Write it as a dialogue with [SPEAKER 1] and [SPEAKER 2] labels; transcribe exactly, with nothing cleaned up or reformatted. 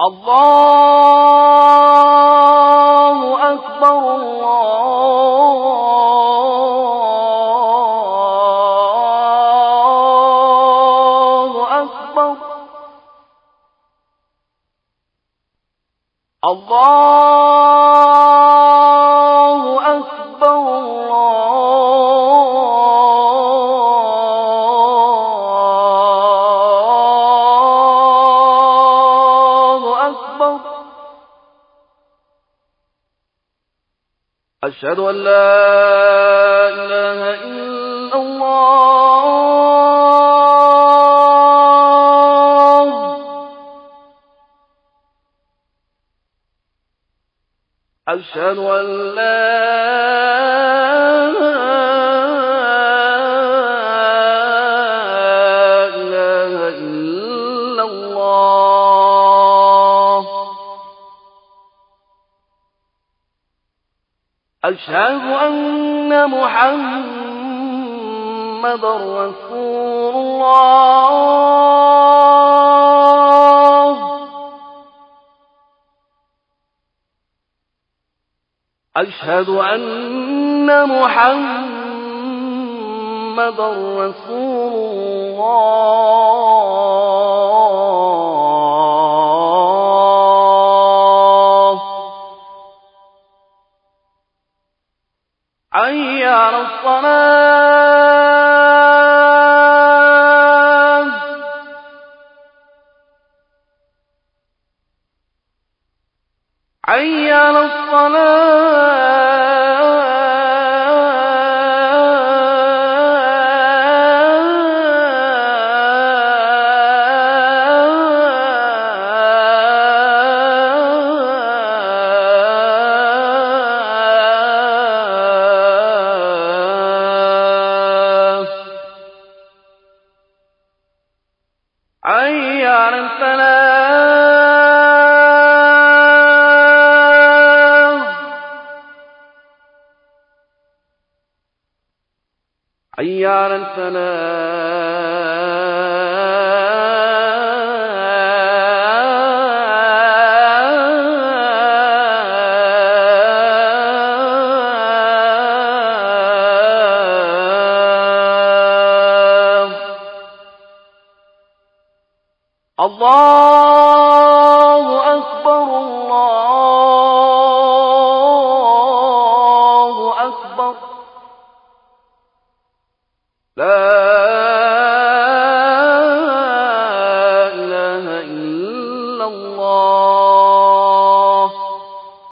[SPEAKER 1] الله أكبر الله أكبر الله أكبر الله أكبر. أشهد أن لا إله إلا الله. أشهد أن لا إله إلا الله. أشهد أن محمدًا رسول الله. أشهد أن محمدًا رسول الله. حي على الصلاة. حي على الصلاة. حي على الفلاح. حي على الفلاح. الله أكبر الله أكبر. لا إله إلا الله.